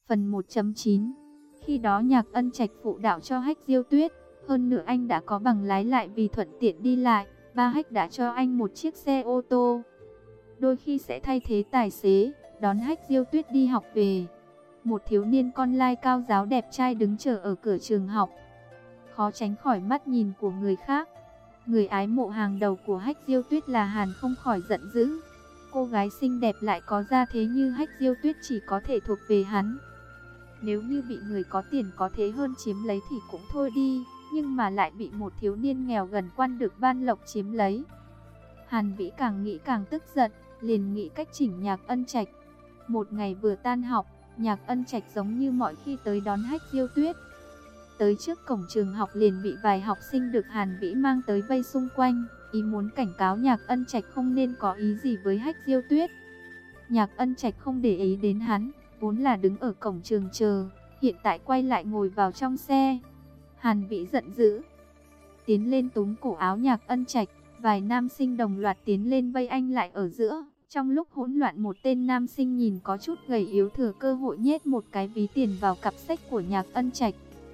Phần 1.9. Khi đó Nhạc Ân Trạch phụ đạo cho Hách Diêu Tuyết, hơn nữa anh đã có bằng lái lại vì thuận tiện đi lại, ba Hách đã cho anh một chiếc xe ô tô. Đôi khi sẽ thay thế tài xế, đón Hách Diêu Tuyết đi học về. Một thiếu niên con lai cao ráo đẹp trai đứng chờ ở cửa trường học, khó tránh khỏi mắt nhìn của người khác. Người ái mộ hàng đầu của Hách Diêu Tuyết là Hàn không khỏi giận dữ. Cô gái xinh đẹp lại có gia thế như Hách Diêu Tuyết chỉ có thể thuộc về hắn. Nếu như bị người có tiền có thế hơn chiếm lấy thì cũng thôi đi, nhưng mà lại bị một thiếu niên nghèo gần quan được ban lộc chiếm lấy. Hàn Vĩ càng nghĩ càng tức giận, liền nghĩ cách chỉnh Nhạc Ân Trạch. Một ngày vừa tan học, Nhạc Ân Trạch giống như mọi khi tới đón Hách Diêu Tuyết. Tới trước cổng trường học liền bị vài học sinh được Hàn Vĩ mang tới vây xung quanh, ý muốn cảnh cáo Nhạc Ân Trạch không nên có ý gì với Hách Diêu Tuyết. Nhạc Ân Trạch không để ý đến hắn, vốn là đứng ở cổng trường chờ, hiện tại quay lại ngồi vào trong xe. Hàn Vĩ giận dữ, tiến lên túm cổ áo Nhạc Ân Trạch, vài nam sinh đồng loạt tiến lên vây anh lại ở giữa. Trong lúc hỗn loạn, một tên nam sinh nhìn có chút gầy yếu thừa cơ hội nhét một cái ví tiền vào cặp sách của Nhạc Ân Trạch.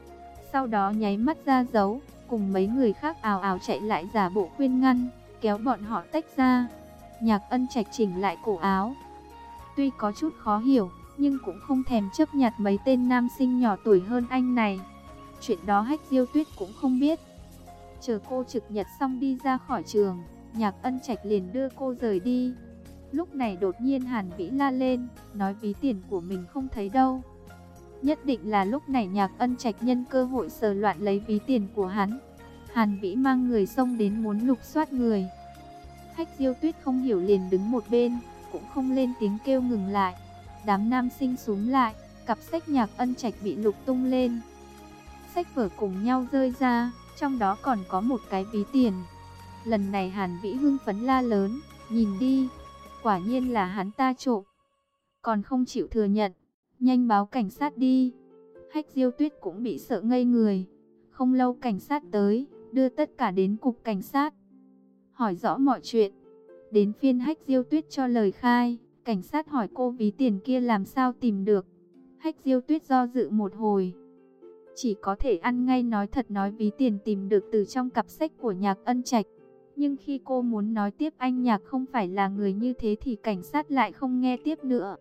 Sau đó nháy mắt ra dấu, cùng mấy người khác ào ào chạy lại giả bộ khuyên ngăn, kéo bọn họ tách ra. Nhạc Ân Trạch chỉnh lại cổ áo. Tuy có chút khó hiểu, nhưng cũng không thèm chấp nhặt mấy tên nam sinh nhỏ tuổi hơn anh này. Chuyện đó Hách Diêu Tuyết cũng không biết. Chờ cô trực nhật xong đi ra khỏi trường, Nhạc Ân Trạch liền đưa cô rời đi. Lúc này đột nhiên Hàn Vĩ la lên, nói ví tiền của mình không thấy đâu. Nhất định là lúc này Nhạc Ân Trạch nhân cơ hội sờ loạn lấy ví tiền của hắn. Hàn Vĩ mang người xông đến muốn lục soát người. Hách Diêu Tuyết không hiểu liền đứng một bên, cũng không lên tiếng kêu ngừng lại. Đám nam sinh xúm lại, cặp sách Nhạc Ân Trạch bị lục tung lên. Sách vở cùng nhau rơi ra, trong đó còn có một cái ví tiền. Lần này Hàn Vĩ hưng phấn la lớn, nhìn đi, quả nhiên là hắn ta trộm. Còn không chịu thừa nhận, nhanh báo cảnh sát đi. Hách Diêu Tuyết cũng bị sợ ngây người. Không lâu cảnh sát tới, đưa tất cả đến cục cảnh sát, hỏi rõ mọi chuyện. Đến phiên Hách Diêu Tuyết cho lời khai, cảnh sát hỏi cô ví tiền kia làm sao tìm được. Hách Diêu Tuyết do dự một hồi, chỉ có thể ăn ngay nói thật nói ví tiền tìm được từ trong cặp sách của Nhạc Ân Trạch. Nhưng khi cô muốn nói tiếp anh Nhạc không phải là người như thế thì cảnh sát lại không nghe tiếp nữa.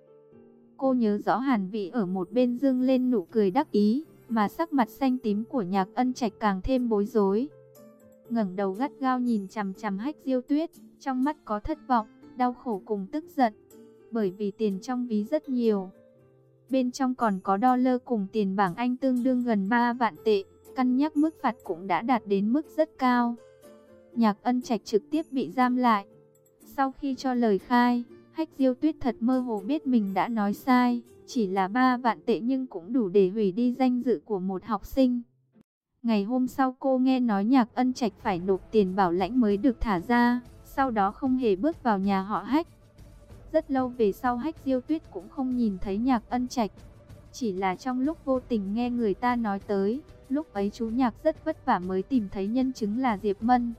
Cô nhớ rõ Hàn Vĩ ở một bên dương lên nụ cười đắc ý, mà sắc mặt xanh tím của Nhạc Ân Trạch càng thêm bối rối. Ngẩng đầu gắt gao nhìn chằm chằm Hách Diêu Tuyết, trong mắt có thất vọng, đau khổ cùng tức giận. Bởi vì tiền trong ví rất nhiều. Bên trong còn có $, cùng tiền bảng Anh tương đương gần 3 vạn tệ, cân nhắc mức phạt cũng đã đạt đến mức rất cao. Nhạc Ân Trạch trực tiếp bị giam lại. Sau khi cho lời khai, Hách Diêu Tuyết thật mơ hồ biết mình đã nói sai, chỉ là 3 vạn tệ nhưng cũng đủ để hủy đi danh dự của một học sinh. Ngày hôm sau cô nghe nói Nhạc Ân Trạch phải nộp tiền bảo lãnh mới được thả ra, sau đó không hề bước vào nhà họ Hách. Rất lâu về sau Hách Diêu Tuyết cũng không nhìn thấy Nhạc Ân Trạch, chỉ là trong lúc vô tình nghe người ta nói tới, lúc ấy chú Nhạc rất vất vả mới tìm thấy nhân chứng là Diệp Mân.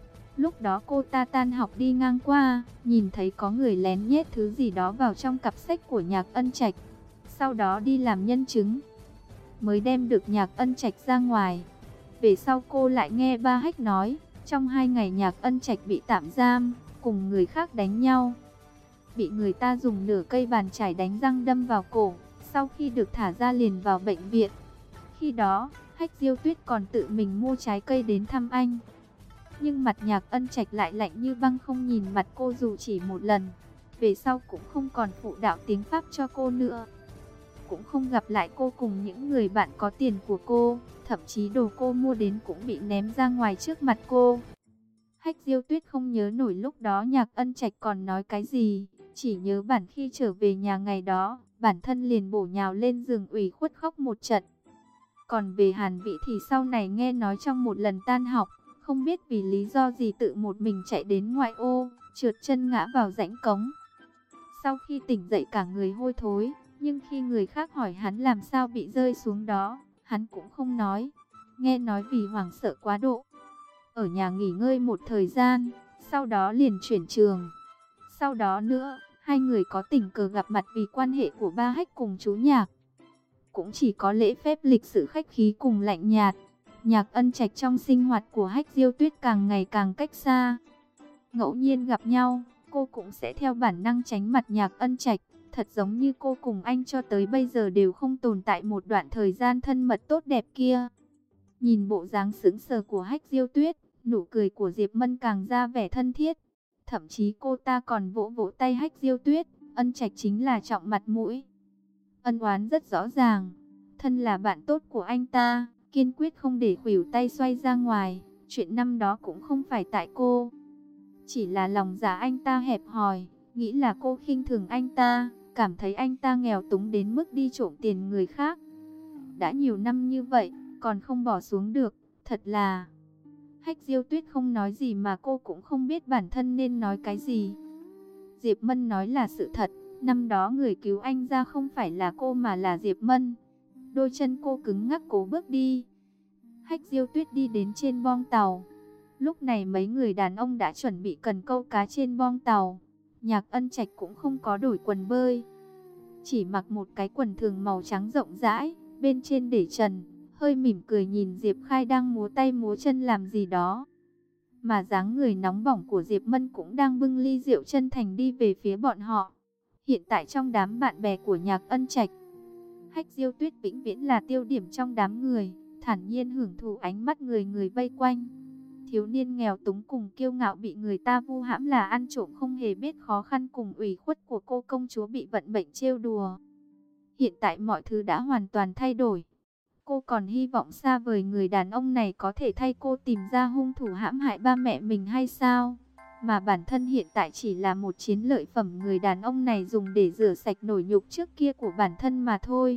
Lúc đó cô ta tan học đi ngang qua, nhìn thấy có người lén nhét thứ gì đó vào trong cặp sách của Nhạc Ân Trạch, sau đó đi làm nhân chứng, mới đem được Nhạc Ân Trạch ra ngoài. Về sau cô lại nghe ba Hách nói, trong 2 ngày Nhạc Ân Trạch bị tạm giam, cùng người khác đánh nhau. Bị người ta dùng nửa cây bàn chải đánh răng đâm vào cổ, sau khi được thả ra liền vào bệnh viện. Khi đó, Hách Diêu Tuyết còn tự mình mua trái cây đến thăm anh. Nhưng mặt Nhạc Ân Trạch lại lạnh như băng, không nhìn mặt cô dù chỉ một lần. Về sau cũng không còn phụ đạo tiếng Pháp cho cô nữa, cũng không gặp lại cô cùng những người bạn có tiền của cô, thậm chí đồ cô mua đến cũng bị ném ra ngoài trước mặt cô. Hách Diêu Tuyết không nhớ nổi lúc đó Nhạc Ân Trạch còn nói cái gì, chỉ nhớ bản khi trở về nhà ngày đó, bản thân liền bổ nhào lên giường ủy khuất khóc một trận. Còn về Hàn Vĩ thì sau này nghe nói trong một lần tan học, không biết vì lý do gì tự một mình chạy đến ngoại ô, trượt chân ngã vào rãnh cống. Sau khi tỉnh dậy cả người hôi thối, nhưng khi người khác hỏi hắn làm sao bị rơi xuống đó, hắn cũng không nói. Nghe nói vì hoảng sợ quá độ, ở nhà nghỉ ngơi một thời gian, sau đó liền chuyển trường. Sau đó nữa, hai người có tình cờ gặp mặt vì quan hệ của ba Hách cùng chú Nhạc. cũng chỉ có lễ phép lịch sự khách khí cùng lạnh nhạt. Nhạc Ân Trạch trong sinh hoạt của Hách Diêu Tuyết càng ngày càng cách xa. Ngẫu nhiên gặp nhau, cô cũng sẽ theo bản năng tránh mặt Nhạc Ân Trạch, thật giống như cô cùng anh cho tới bây giờ đều không tồn tại một đoạn thời gian thân mật tốt đẹp kia. Nhìn bộ dáng sững sờ của Hách Diêu Tuyết, nụ cười của Diệp Mân càng ra vẻ thân thiết. Thậm chí cô ta còn vỗ vỗ tay Hách Diêu Tuyết, Ân Trạch chính là trọng mặt mũi. Ân oán rất rõ ràng, thân là bạn tốt của anh ta, kiên quyết không để khuỷu tay xoay ra ngoài. Chuyện năm đó cũng không phải tại cô, chỉ là lòng dạ anh ta hẹp hòi, nghĩ là cô khinh thường anh ta, cảm thấy anh ta nghèo túng đến mức đi trộm tiền người khác. Đã nhiều năm như vậy, còn không bỏ xuống được, thật là... Hách Diêu Tuyết không nói gì mà cô cũng không biết bản thân nên nói cái gì. Diệp Mân nói là sự thật, năm đó người cứu anh ra không phải là cô mà là Diệp Mân. Đôi chân cô cứng ngắc cố bước đi. Hách Diêu Tuyết đi đến trên boong tàu. Lúc này mấy người đàn ông đã chuẩn bị cần câu cá trên boong tàu. Nhạc Ân Trạch cũng không có đổi quần bơi, chỉ mặc một cái quần thường màu trắng rộng rãi, bên trên để trần, hơi mỉm cười nhìn Diệp Khai đang múa tay múa chân làm gì đó. Mà dáng người nóng bỏng của Diệp Mân cũng đang bưng ly rượu chân thành đi về phía bọn họ. Hiện tại trong đám bạn bè của Nhạc Ân Trạch, Hách Diêu Tuyết vĩnh viễn là tiêu điểm trong đám người, thản nhiên hưởng thụ ánh mắt người người vây quanh. Thiếu niên nghèo túng cùng kiêu ngạo bị người ta vu hãm là ăn trộm không hề biết khó khăn cùng ủy khuất của cô công chúa bị vận mệnh trêu đùa. Hiện tại mọi thứ đã hoàn toàn thay đổi. Cô còn hy vọng xa vời người đàn ông này có thể thay cô tìm ra hung thủ hãm hại ba mẹ mình hay sao? Mà bản thân hiện tại chỉ là một chiến lợi phẩm người đàn ông này dùng để rửa sạch nổi nhục trước kia của bản thân mà thôi.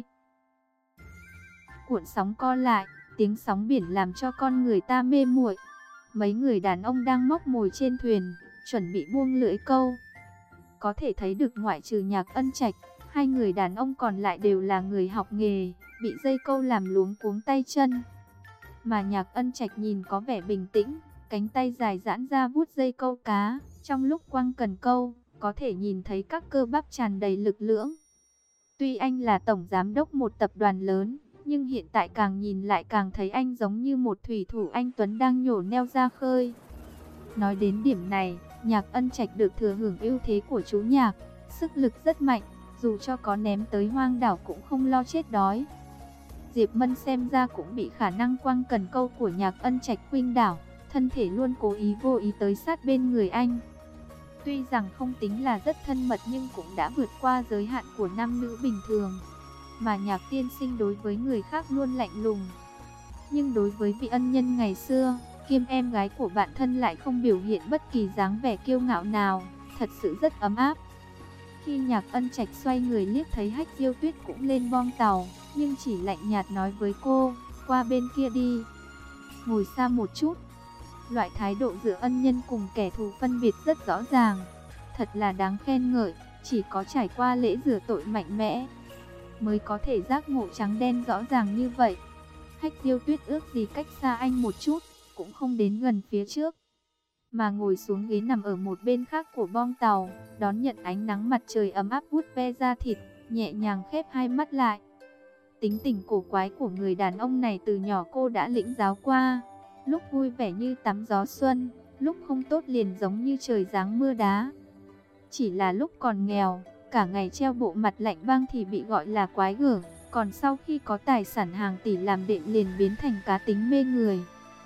Cuộn sóng co lại, tiếng sóng biển làm cho con người ta mê muội. Mấy người đàn ông đang móc mồi trên thuyền, chuẩn bị buông lưỡi câu. Có thể thấy được ngoại trừ Nhạc Ân Trạch, hai người đàn ông còn lại đều là người học nghề, bị dây câu làm luống cuống tay chân. Mà Nhạc Ân Trạch nhìn có vẻ bình tĩnh, cánh tay dài giãn ra vuốt dây câu cá, trong lúc quăng cần câu, có thể nhìn thấy các cơ bắp tràn đầy lực lưỡng. Tuy anh là tổng giám đốc một tập đoàn lớn, nhưng hiện tại càng nhìn lại càng thấy anh giống như một thủy thủ anh tuấn đang nhổ neo ra khơi. Nói đến điểm này, Nhạc Ân Trạch được thừa hưởng ưu thế của chú Nhạc, sức lực rất mạnh, dù cho có ném tới hoang đảo cũng không lo chết đói. Diệp Mân xem ra cũng bị khả năng quăng cần câu của Nhạc Ân Trạch khuynh đảo, thân thể luôn cố ý vô ý tới sát bên người anh. Tuy rằng không tính là rất thân mật nhưng cũng đã vượt qua giới hạn của nam nữ bình thường. Mà Nhạc tiên sinh đối với người khác luôn lạnh lùng, nhưng đối với vị ân nhân ngày xưa, kiêm em gái của bạn thân lại không biểu hiện bất kỳ dáng vẻ kiêu ngạo nào, thật sự rất ấm áp. Khi Nhạc Ân Trạch xoay người liếc thấy Hách Diêu Tuyết cũng lên boong tàu, nhưng chỉ lạnh nhạt nói với cô, qua bên kia đi, ngồi xa một chút. Loại thái độ giữa ân nhân cùng kẻ thù phân biệt rất rõ ràng, thật là đáng khen ngợi, chỉ có trải qua lễ rửa tội mạnh mẽ mới có thể giác ngộ trắng đen rõ ràng như vậy. Hách Diêu Tuyết ước gì cách xa anh một chút, cũng không đến gần phía trước, mà ngồi xuống ghế nằm ở một bên khác của boong tàu, đón nhận ánh nắng mặt trời ấm áp vuốt ve da thịt, nhẹ nhàng khép hai mắt lại. Tính tình cổ quái của người đàn ông này từ nhỏ cô đã lĩnh giáo qua, lúc vui vẻ như tắm gió xuân, lúc không tốt liền giống như trời giáng mưa đá. Chỉ là lúc còn nghèo, cả ngày treo bộ mặt lạnh băng thì bị gọi là quái gở, còn sau khi có tài sản hàng tỷ làm đệm liền biến thành cá tính mê người.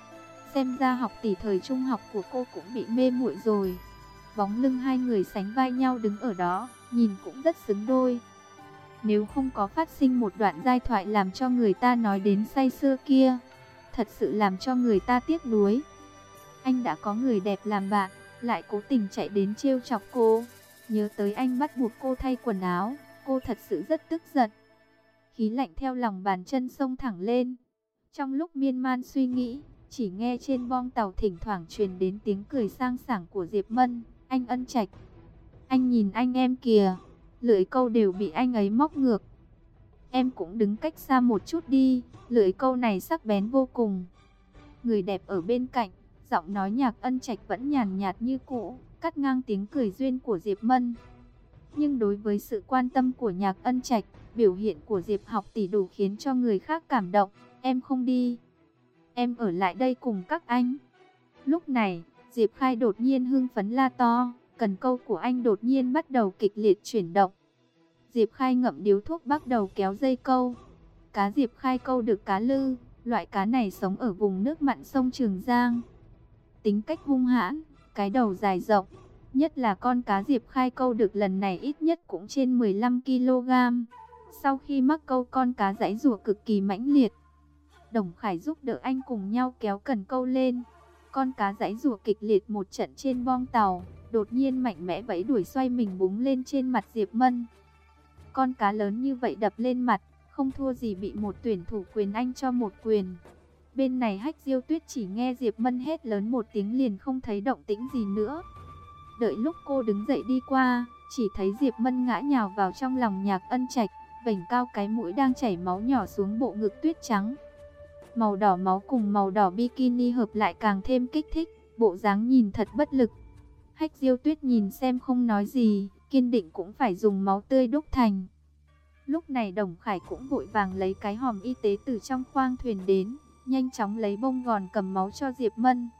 Xem ra học tỷ thời trung học của cô cũng bị mê muội rồi. Bóng lưng hai người sánh vai nhau đứng ở đó, nhìn cũng rất xứng đôi. Nếu không có phát sinh một đoạn giai thoại làm cho người ta nói đến say sưa kia, thật sự làm cho người ta tiếc nuối. Anh đã có người đẹp làm bạn, lại cố tình chạy đến trêu chọc cô. Nhớ tới anh bắt buộc cô thay quần áo, cô thật sự rất tức giận. Khí lạnh theo lòng bàn chân xông thẳng lên. Trong lúc miên man suy nghĩ, chỉ nghe trên boong tàu thỉnh thoảng truyền đến tiếng cười sang sảng của Diệp Mân. Anh Ân Trạch, anh nhìn anh em kìa, lưỡi câu đều bị anh ấy móc ngược. Em cũng đứng cách xa một chút đi, lưỡi câu này sắc bén vô cùng. Người đẹp ở bên cạnh, giọng nói Nhạc Ân Trạch vẫn nhàn nhạt như cũ, cắt ngang tiếng cười duyên của Diệp Mân. Nhưng đối với sự quan tâm của Nhạc Ân Trạch, biểu hiện của Diệp học tỷ đủ khiến cho người khác cảm động. Em không đi, em ở lại đây cùng các anh. Lúc này, Diệp Khai đột nhiên hưng phấn la to, cần câu của anh đột nhiên bắt đầu kịch liệt chuyển động. Diệp Khai ngậm điếu thuốc bắt đầu kéo dây câu. Cá Diệp Khai câu được cá lư, loại cá này sống ở vùng nước mặn sông Trường Giang. Tính cách hung hãn, cái đầu dài rộng, nhất là con cá Diệp Khai câu được lần này ít nhất cũng trên 15 kg. Sau khi mắc câu, con cá giãy giụa cực kỳ mãnh liệt. Đồng Khải giúp đỡ anh cùng nhau kéo cần câu lên. Con cá giãy giụa kịch liệt một trận trên bong tàu, đột nhiên mạnh mẽ vẫy đuổi xoay mình búng lên trên mặt Diệp Mân. Con cá lớn như vậy đập lên mặt, không thua gì bị một tuyển thủ quyền Anh cho một quyền. Bên này Hách Diêu Tuyết chỉ nghe Diệp Mân hét lớn một tiếng liền không thấy động tĩnh gì nữa. Đợi lúc cô đứng dậy đi qua, chỉ thấy Diệp Mân ngã nhào vào trong lòng Nhạc Ân Trạch, vểnh cao cái mũi đang chảy máu nhỏ xuống bộ ngực tuyết trắng. Màu đỏ máu cùng màu đỏ bikini hợp lại càng thêm kích thích, bộ dáng nhìn thật bất lực. Hách Diêu Tuyết nhìn xem không nói gì, kiên định cũng phải dùng máu tươi đúc thành. Lúc này Đồng Khải cũng vội vàng lấy cái hòm y tế từ trong khoang thuyền đến, nhanh chóng lấy bông gòn cầm máu cho Diệp Mân.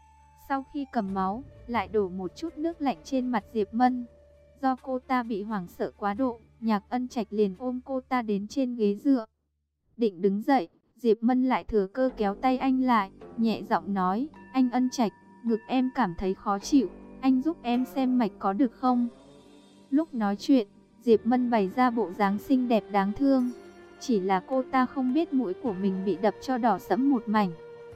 Sau khi cầm máu, lại đổ một chút nước lạnh trên mặt Diệp Mân. Do cô ta bị hoảng sợ quá độ, Nhạc Ân Trạch liền ôm cô ta đến trên ghế dựa. Định đứng dậy, Diệp Mân lại thừa cơ kéo tay anh lại, nhẹ giọng nói, anh Ân Trạch, ngực em cảm thấy khó chịu, anh giúp em xem mạch có được không? Lúc nói chuyện, Diệp Mân bày ra bộ dáng xinh đẹp đáng thương. Chỉ là cô ta không biết mũi của mình bị đập cho đỏ sẫm một mảnh,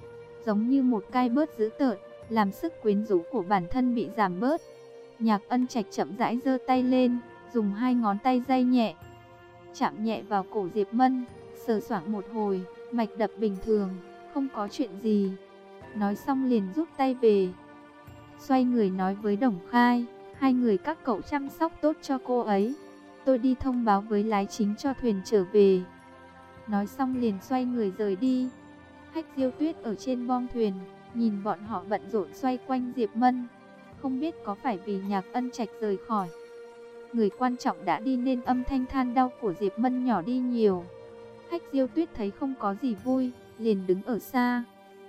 giống như một gai bớt dữ tợn, làm sức quyến rũ của bản thân bị giảm bớt. Nhạc Ân Trạch chậm rãi giơ tay lên, dùng hai ngón tay day nhẹ, chạm nhẹ vào cổ Diệp Mân, sờ soạng một hồi, mạch đập bình thường, không có chuyện gì. Nói xong liền rút tay về. Xoay người nói với Đồng Khai, hai người các cậu chăm sóc tốt cho cô ấy. Tôi đi thông báo với lái chính cho thuyền trở về. Nói xong liền xoay người rời đi. Hách Diêu Tuyết ở trên bong thuyền, nhìn bọn họ bận rộn xoay quanh Diệp Mân. Không biết có phải vì Nhạc Ân Trạch rời khỏi, người quan trọng đã đi nên âm thanh than đau của Diệp Mân nhỏ đi nhiều. Hách Diêu Tuyết thấy không có gì vui, liền đứng ở xa,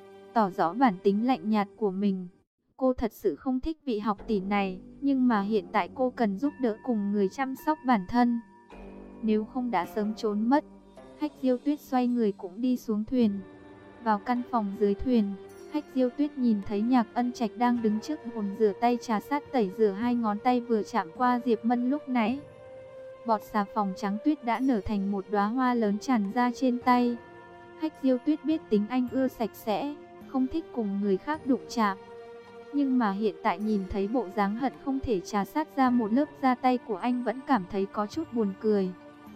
tỏ rõ bản tính lạnh nhạt của mình. Cô thật sự không thích vị học tỷ này, nhưng mà hiện tại cô cần giúp đỡ cùng người chăm sóc bản thân. Nếu không đã sớm trốn mất. Hách Diêu Tuyết xoay người cũng đi xuống thuyền. Vào căn phòng dưới thuyền, Hách Diêu Tuyết nhìn thấy Nhạc Ân Trạch đang đứng trước bồn rửa tay trà sát tẩy rửa hai ngón tay vừa chạm qua Diệp Mân lúc nãy. Bọt xà phòng trắng tuyết đã nở thành một đóa hoa lớn tràn ra trên tay. Hách Diêu Tuyết biết tính anh ưa sạch sẽ, không thích cùng người khác đụng chạm. Nhưng mà hiện tại nhìn thấy bộ dáng hận không thể trà sát ra một lớp da tay của anh vẫn cảm thấy có chút buồn cười.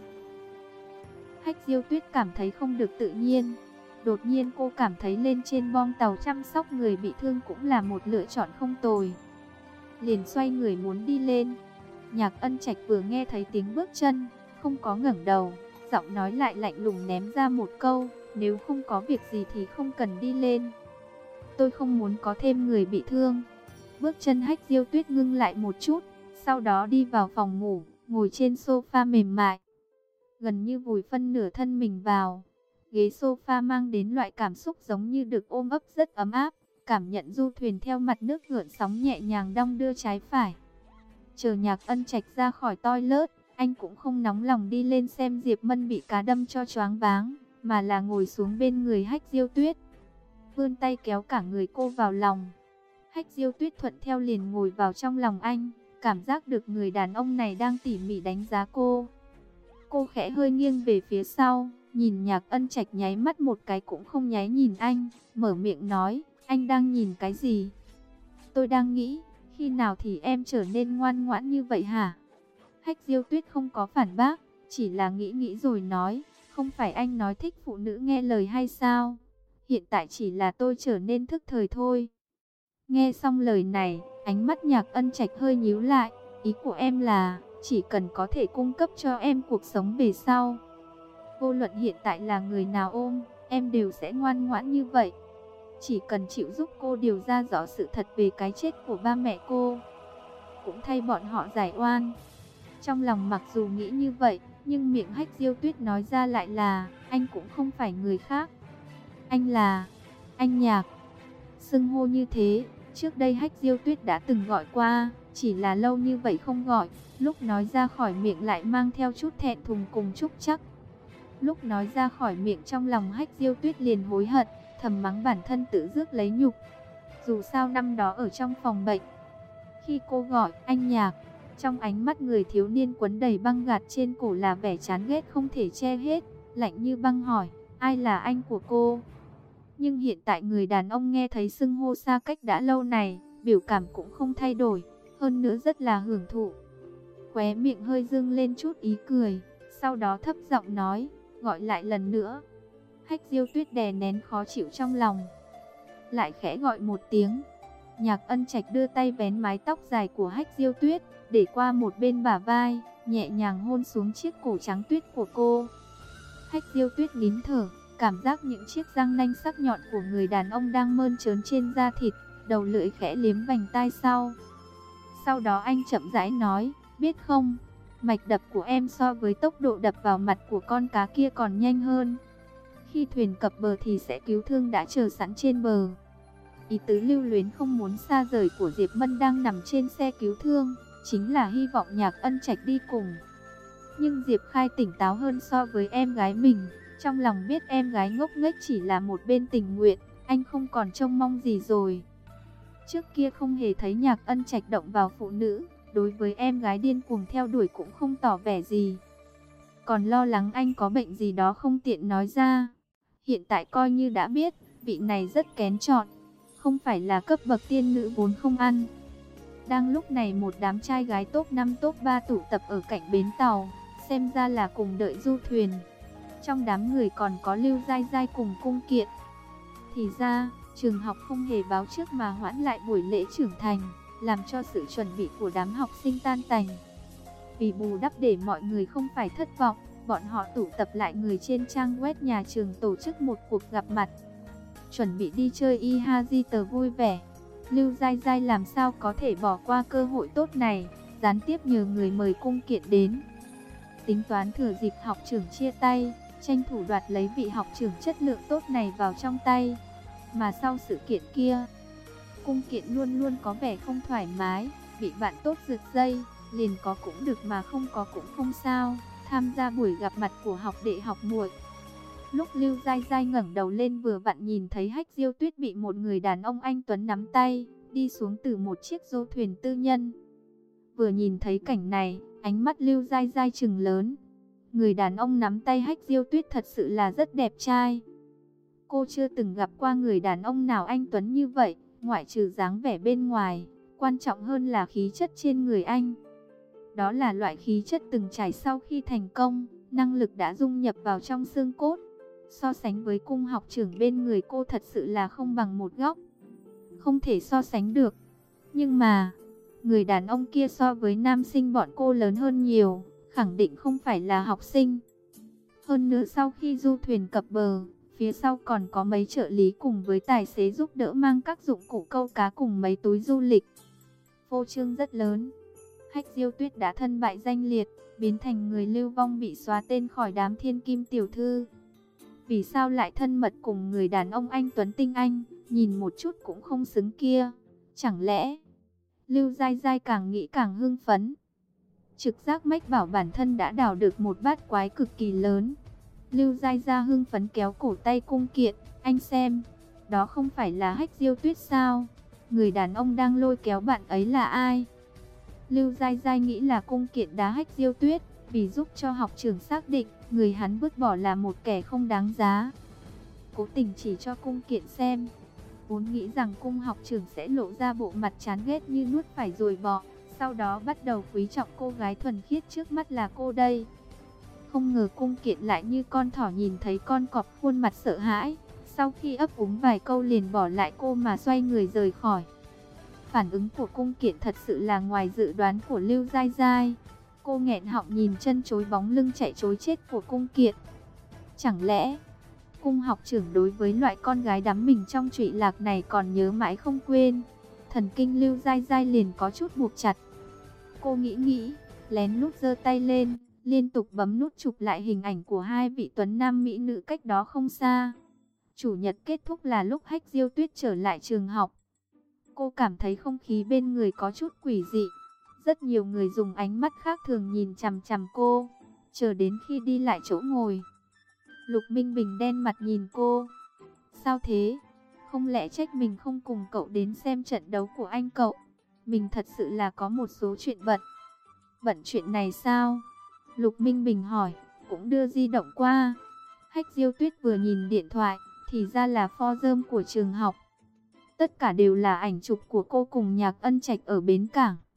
Hách Diêu Tuyết cảm thấy không được tự nhiên. Đột nhiên cô cảm thấy lên trên bong tàu chăm sóc người bị thương cũng là một lựa chọn không tồi. Liền xoay người muốn đi lên. Nhạc Ân Trạch vừa nghe thấy tiếng bước chân, không có ngẩng đầu, giọng nói lại lạnh lùng ném ra một câu, nếu không có việc gì thì không cần đi lên. Tôi không muốn có thêm người bị thương. Bước chân Hách Diêu Tuyết ngưng lại một chút, sau đó đi vào phòng ngủ, ngồi trên sofa mềm mại, gần như vùi phân nửa thân mình vào. Ghế sofa mang đến loại cảm xúc giống như được ôm ấp rất ấm áp, cảm nhận du thuyền theo mặt nước gợn sóng nhẹ nhàng đong đưa trái phải. Chờ Nhạc Ân Trạch ra khỏi toilet, anh cũng không nóng lòng đi lên xem Diệp Mân bị cá đâm cho choáng váng, mà là ngồi xuống bên người Hách Diêu Tuyết, vươn tay kéo cả người cô vào lòng. Hách Diêu Tuyết thuận theo liền ngồi vào trong lòng anh, cảm giác được người đàn ông này đang tỉ mỉ đánh giá cô. Cô khẽ hơi nghiêng về phía sau, nhìn Nhạc Ân Trạch nháy mắt một cái cũng không nháy nhìn anh, mở miệng nói, anh đang nhìn cái gì? Tôi đang nghĩ, khi nào thì em trở nên ngoan ngoãn như vậy hả? Hách Diêu Tuyết không có phản bác, chỉ là nghĩ rồi nói, không phải anh nói thích phụ nữ nghe lời hay sao? Hiện tại chỉ là tôi trở nên thức thời thôi. Nghe xong lời này, ánh mắt Nhạc Ân Trạch hơi nhíu lại, ý của em là, chỉ cần có thể cung cấp cho em cuộc sống về sau. Vô luận hiện tại là người nào ôm, em đều sẽ ngoan ngoãn như vậy. Chỉ cần chịu giúp cô điều ra rõ sự thật về cái chết của ba mẹ cô, cũng thay bọn họ giải oan. Trong lòng mặc dù nghĩ như vậy, nhưng miệng Hách Diêu Tuyết nói ra lại là, anh cũng không phải người khác. Anh là, anh Nhạc. Xưng hô như thế, trước đây Hách Diêu Tuyết đã từng gọi qua, chỉ là lâu như vậy không gọi, lúc nói ra khỏi miệng lại mang theo chút thẹn thùng cùng trúc trắc. Lúc nói ra khỏi miệng trong lòng Hách Diêu Tuyết liền hối hận, thầm mắng bản thân tự rước lấy nhục. Dù sao năm đó ở trong phòng bệnh, khi cô gọi anh Nhạc, trong ánh mắt người thiếu niên quấn đầy băng gạc trên cổ là vẻ chán ghét không thể che hết, lạnh như băng hỏi, ai là anh của cô? Nhưng hiện tại người đàn ông nghe thấy xưng hô xa cách đã lâu này, biểu cảm cũng không thay đổi, hơn nữa rất là hưởng thụ. Khóe miệng hơi dương lên chút ý cười, sau đó thấp giọng nói, gọi lại lần nữa. Hách Diêu Tuyết đè nén khó chịu trong lòng, lại khẽ gọi một tiếng. Nhạc Ân Trạch đưa tay vén mái tóc dài của Hách Diêu Tuyết, để qua một bên bả vai, nhẹ nhàng hôn xuống chiếc cổ trắng tuyết của cô. Hách Diêu Tuyết nín thở, cảm giác những chiếc răng nanh sắc nhọn của người đàn ông đang mơn trớn trên da thịt, đầu lưỡi khẽ liếm vành tai sau. Sau đó anh chậm rãi nói, biết không, mạch đập của em so với tốc độ đập vào mặt của con cá kia còn nhanh hơn. Khi thuyền cập bờ thì sẽ cứu thương đã chờ sẵn trên bờ. Ý tứ lưu luyến không muốn xa rời của Diệp Mân đang nằm trên xe cứu thương, chính là hy vọng Nhạc Ân Trạch đi cùng. Nhưng Diệp Khai tỉnh táo hơn so với em gái mình, trong lòng biết em gái ngốc nghếch chỉ là một bên tình nguyện, anh không còn trông mong gì rồi. Trước kia không hề thấy Nhạc Ân Trạch động vào phụ nữ, đối với em gái điên cuồng theo đuổi cũng không tỏ vẻ gì. Còn lo lắng anh có bệnh gì đó không tiện nói ra. Hiện tại coi như đã biết, vị này rất kén chọn, không phải là cấp bậc tiên nữ vốn không ăn. Đang lúc này một đám trai gái top 5 top 3 tụ tập ở cạnh bến tàu, xem ra là cùng đợi du thuyền. Trong đám người còn có Lưu Giai Giai cùng Cung Kiện. Thì ra, trường học không hề báo trước mà hoãn lại buổi lễ trưởng thành, làm cho sự chuẩn bị của đám học sinh tan tành. Vì bù đắp để mọi người không phải thất vọng, bọn họ tụ tập lại người trên trang web nhà trường tổ chức một cuộc gặp mặt. Chuẩn bị đi chơi y-ha-di-tờ vui vẻ. Lưu Giai Giai làm sao có thể bỏ qua cơ hội tốt này, gián tiếp nhờ người mời Cung Kiện đến. Tính toán thừa dịp học trưởng chia tay, tranh thủ đoạt lấy vị học trưởng chất lượng tốt này vào trong tay. Mà sau sự kiện kia, Cung Kiện luôn luôn có vẻ không thoải mái, bị bạn tốt giật dây, liền có cũng được mà không có cũng không sao, tham gia buổi gặp mặt của học đệ học muội. Lúc Lưu Giai Giai ngẩng đầu lên vừa vặn nhìn thấy Hách Diêu Tuyết bị một người đàn ông anh tuấn nắm tay, đi xuống từ một chiếc du thuyền tư nhân. Vừa nhìn thấy cảnh này, ánh mắt Lưu Giai Giai trừng lớn. Người đàn ông nắm tay Hách Diêu Tuyết thật sự là rất đẹp trai. Cô chưa từng gặp qua người đàn ông nào anh tuấn như vậy, ngoại trừ dáng vẻ bên ngoài, quan trọng hơn là khí chất trên người anh. Đó là loại khí chất từng trải sau khi thành công, năng lực đã dung nhập vào trong xương cốt. So sánh với Cung học trưởng bên người cô thật sự là không bằng một góc. Không thể so sánh được. Nhưng mà, người đàn ông kia so với nam sinh bọn cô lớn hơn nhiều, khẳng định không phải là học sinh. Hơn nữa sau khi du thuyền cập bờ, phía sau còn có mấy trợ lý cùng với tài xế giúp đỡ mang các dụng cụ câu cá cùng mấy túi du lịch. Phô trương rất lớn. Hách Diêu Tuyết đã thân bại danh liệt, biến thành người lưu vong bị xóa tên khỏi đám thiên kim tiểu thư. Vì sao lại thân mật cùng người đàn ông anh tuấn tinh anh, nhìn một chút cũng không xứng kia? Chẳng lẽ Lưu Giai Giai càng nghĩ càng hưng phấn. Trực giác mách bảo bản thân đã đào được một bát quái cực kỳ lớn. Lưu Giai Giai hưng phấn kéo cổ tay Cung Kiện, anh xem, đó không phải là Hách Diêu Tuyết sao? Người đàn ông đang lôi kéo bạn ấy là ai? Lưu Giai Giai nghĩ là Cung Kiện đá Hách Diêu Tuyết, vì giúp cho học trưởng xác định, người hắn vứt bỏ là một kẻ không đáng giá. Cố tình chỉ cho Cung Kiện xem. Vốn nghĩ rằng Cung học trưởng sẽ lộ ra bộ mặt chán ghét như nuốt phải rồi bỏ, sau đó bắt đầu quý trọng cô gái thuần khiết trước mắt là cô đây. Không ngờ Cung Kiện lại như con thỏ nhìn thấy con cọp, khuôn mặt sợ hãi. Sau khi ấp úng vài câu liền bỏ lại cô mà xoay người rời khỏi. Phản ứng của Cung Kiện thật sự là ngoài dự đoán của Lưu Giai Giai. Cô nghẹn họng nhìn chân chối bóng lưng chạy trối chết của Cung Kiện. Chẳng lẽ Cung học trưởng đối với loại con gái đắm mình trong trụy lạc này còn nhớ mãi không quên? Thần kinh Lưu Giai Giai liền có chút buộc chặt. Cô nghĩ, lén lút giơ tay lên, liên tục bấm nút chụp lại hình ảnh của hai vị tuấn nam mỹ nữ cách đó không xa. Chủ nhật kết thúc là lúc Hách Diêu Tuyết trở lại trường học. Cô cảm thấy không khí bên người có chút quỷ dị. Rất nhiều người dùng ánh mắt khác thường nhìn chằm chằm cô, chờ đến khi đi lại chỗ ngồi. Lục Minh Bình đen mặt nhìn cô. Sao thế? Không lẽ trách mình không cùng cậu đến xem trận đấu của anh cậu? Mình thật sự là có một số chuyện bận. Bận chuyện này sao? Lục Minh Bình hỏi, cũng đưa di động qua. Hách Diêu Tuyết vừa nhìn điện thoại, thì ra là forum của trường học. Tất cả đều là ảnh chụp của cô cùng Nhạc Ân Trạch ở bến cảng.